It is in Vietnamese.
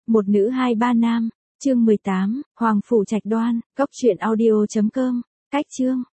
Một nữ hai ba nam, chương 18, Hoàng phủ Trạch Đoan, cốc truyện audio.com, cách chương.